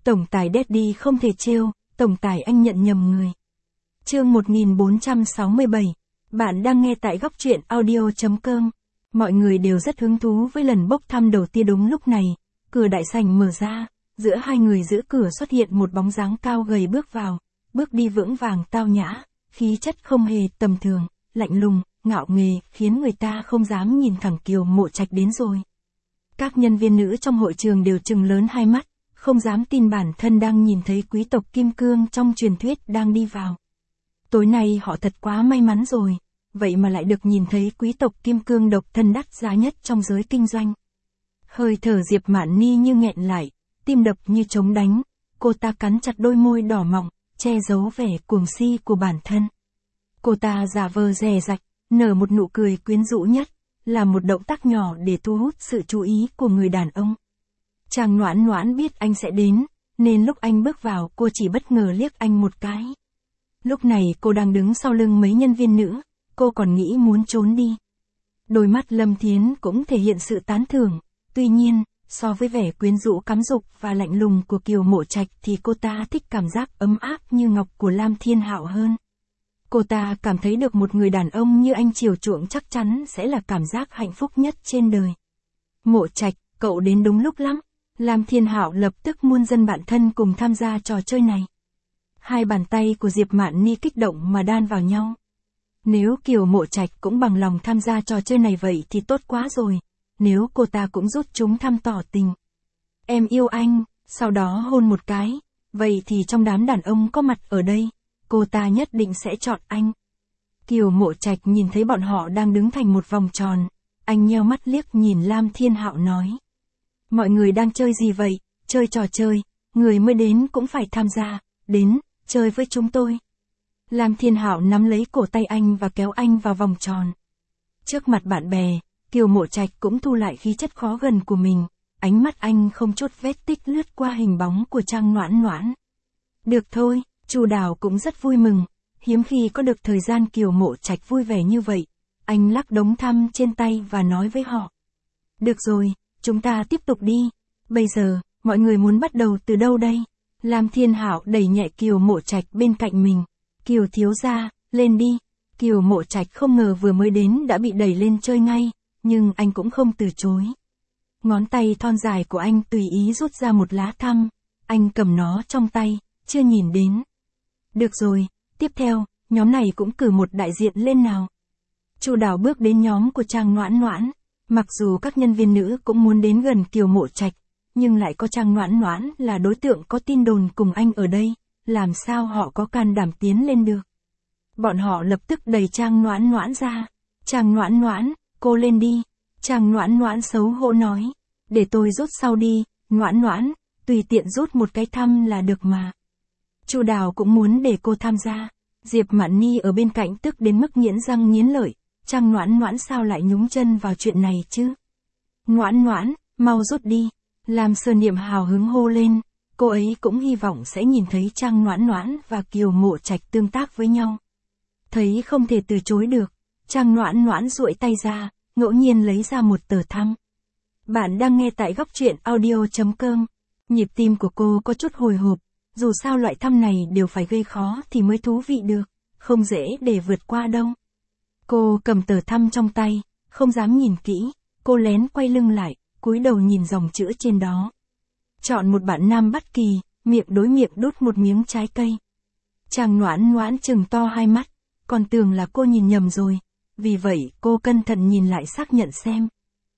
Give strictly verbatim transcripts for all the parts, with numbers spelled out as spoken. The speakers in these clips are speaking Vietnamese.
Tổng tài Daddy không thể trêu, tổng tài anh nhận nhầm người. Chương một nghìn bốn trăm sáu mươi bảy. Bạn đang nghe tại góc truyện audio chấm com. Mọi người đều rất hứng thú với lần bốc thăm đầu tiên. Đúng lúc này, cửa đại sảnh mở ra, giữa hai người giữ cửa xuất hiện một bóng dáng cao gầy bước vào, bước đi vững vàng tao nhã, khí chất không hề tầm thường, lạnh lùng, ngạo nghễ, khiến người ta không dám nhìn thẳng. Kiều Mộ Trạch đến rồi. Các nhân viên nữ trong hội trường đều trừng lớn hai mắt, không dám tin bản thân đang nhìn thấy quý tộc Kim Cương trong truyền thuyết đang đi vào. Tối nay họ thật quá may mắn rồi, vậy mà lại được nhìn thấy quý tộc Kim Cương độc thân đắt giá nhất trong giới kinh doanh. Hơi thở Diệp Mạn Ni như nghẹn lại, tim đập như trống đánh, cô ta cắn chặt đôi môi đỏ mọng, che giấu vẻ cuồng si của bản thân. Cô ta giả vờ dè dặt, nở một nụ cười quyến rũ nhất, là một động tác nhỏ để thu hút sự chú ý của người đàn ông. Chàng Noãn Noãn biết anh sẽ đến, nên lúc anh bước vào cô chỉ bất ngờ liếc anh một cái. Lúc này cô đang đứng sau lưng mấy nhân viên nữ, cô còn nghĩ muốn trốn đi. Đôi mắt Lâm Thiến cũng thể hiện sự tán thưởng, tuy nhiên, so với vẻ quyến rũ cám dục và lạnh lùng của Kiều Mộ Trạch thì cô ta thích cảm giác ấm áp như ngọc của Lam Thiên Hạo hơn. Cô ta cảm thấy được một người đàn ông như anh chiều chuộng chắc chắn sẽ là cảm giác hạnh phúc nhất trên đời. Mộ Trạch, cậu đến đúng lúc lắm. Lam Thiên Hạo lập tức muôn dân bạn thân cùng tham gia trò chơi này. Hai bàn tay của Diệp Mạn Ni kích động mà đan vào nhau. Nếu Kiều Mộ Trạch cũng bằng lòng tham gia trò chơi này vậy thì tốt quá rồi. Nếu cô ta cũng rút chúng thăm tỏ tình. Em yêu anh, sau đó hôn một cái. Vậy thì trong đám đàn ông có mặt ở đây, cô ta nhất định sẽ chọn anh. Kiều Mộ Trạch nhìn thấy bọn họ đang đứng thành một vòng tròn. Anh nheo mắt liếc nhìn Lam Thiên Hạo nói. Mọi người đang chơi gì vậy? Chơi trò chơi, người mới đến cũng phải tham gia, đến, chơi với chúng tôi. Lam Thiên Hạo nắm lấy cổ tay anh và kéo anh vào vòng tròn. Trước mặt bạn bè, Kiều Mộ Trạch cũng thu lại khí chất khó gần của mình, ánh mắt anh không chút vết tích lướt qua hình bóng của Trang Noãn Noãn. Được thôi, Chu Đào cũng rất vui mừng, hiếm khi có được thời gian Kiều Mộ Trạch vui vẻ như vậy. Anh lắc đống thăm trên tay và nói với họ. Được rồi, chúng ta tiếp tục đi. Bây giờ, mọi người muốn bắt đầu từ đâu đây? Lam Thiên Hạo đẩy nhẹ Kiều Mộ Trạch bên cạnh mình. Kiều thiếu gia, lên đi. Kiều Mộ Trạch không ngờ vừa mới đến đã bị đẩy lên chơi ngay, nhưng anh cũng không từ chối. Ngón tay thon dài của anh tùy ý rút ra một lá thăm. Anh cầm nó trong tay, chưa nhìn đến. Được rồi, tiếp theo, nhóm này cũng cử một đại diện lên nào. Chu Đào bước đến nhóm của Trang Noãn Noãn. Mặc dù các nhân viên nữ cũng muốn đến gần Kiều Mộ Trạch, nhưng lại có Trang Noãn Noãn là đối tượng có tin đồn cùng anh ở đây, làm sao họ có can đảm tiến lên được. Bọn họ lập tức đẩy Trang Noãn Noãn ra. Trang Noãn Noãn, cô lên đi. Trang Noãn Noãn xấu hổ nói. Để tôi rút sau đi, Noãn Noãn, tùy tiện rút một cái thăm là được mà. Chu Đào cũng muốn để cô tham gia. Diệp Mạn Ni ở bên cạnh tức đến mức nghiến răng nghiến lợi. Trang Noãn Noãn sao lại nhúng chân vào chuyện này chứ? Noãn Noãn, mau rút đi. Lam Sơ Niệm hào hứng hô lên, cô ấy cũng hy vọng sẽ nhìn thấy Trang Noãn Noãn và Kiều Mộ Trạch tương tác với nhau. Thấy không thể từ chối được, Trang Noãn Noãn duỗi tay ra, ngẫu nhiên lấy ra một tờ thăm. Bạn đang nghe tại góc truyện audio chấm com. Nhịp tim của cô có chút hồi hộp, dù sao loại thăm này đều phải gây khó thì mới thú vị được, không dễ để vượt qua đâu. Cô cầm tờ thăm trong tay, không dám nhìn kỹ, cô lén quay lưng lại, cúi đầu nhìn dòng chữ trên đó. Chọn một bạn nam bất kỳ, miệng đối miệng đút một miếng trái cây. Trang Noãn Noãn trừng to hai mắt, còn tưởng là cô nhìn nhầm rồi, vì vậy cô cẩn thận nhìn lại xác nhận xem.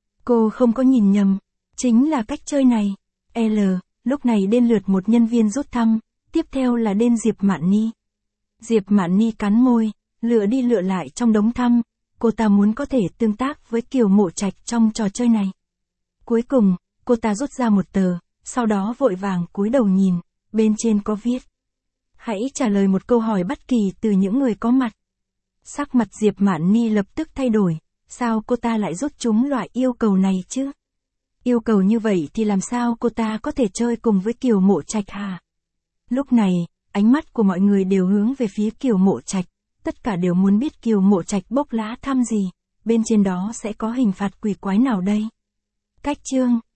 Cô không có nhìn nhầm, chính là cách chơi này. L, lúc này đến lượt một nhân viên rút thăm, tiếp theo là đến Diệp Mạn Ni. Diệp Mạn Ni cắn môi, lựa đi lựa lại trong đống thăm, cô ta muốn có thể tương tác với Kiều Mộ Trạch trong trò chơi này. Cuối cùng, cô ta rút ra một tờ, sau đó vội vàng cúi đầu nhìn, bên trên có viết. Hãy trả lời một câu hỏi bất kỳ từ những người có mặt. Sắc mặt Diệp Mạn Ni lập tức thay đổi, sao cô ta lại rút trúng loại yêu cầu này chứ? Yêu cầu như vậy thì làm sao cô ta có thể chơi cùng với Kiều Mộ Trạch hả? Lúc này, ánh mắt của mọi người đều hướng về phía Kiều Mộ Trạch. Tất cả đều muốn biết Kiều Mộ Trạch bốc lá thăm gì, bên trên đó sẽ có hình phạt quỷ quái nào đây. Cách chương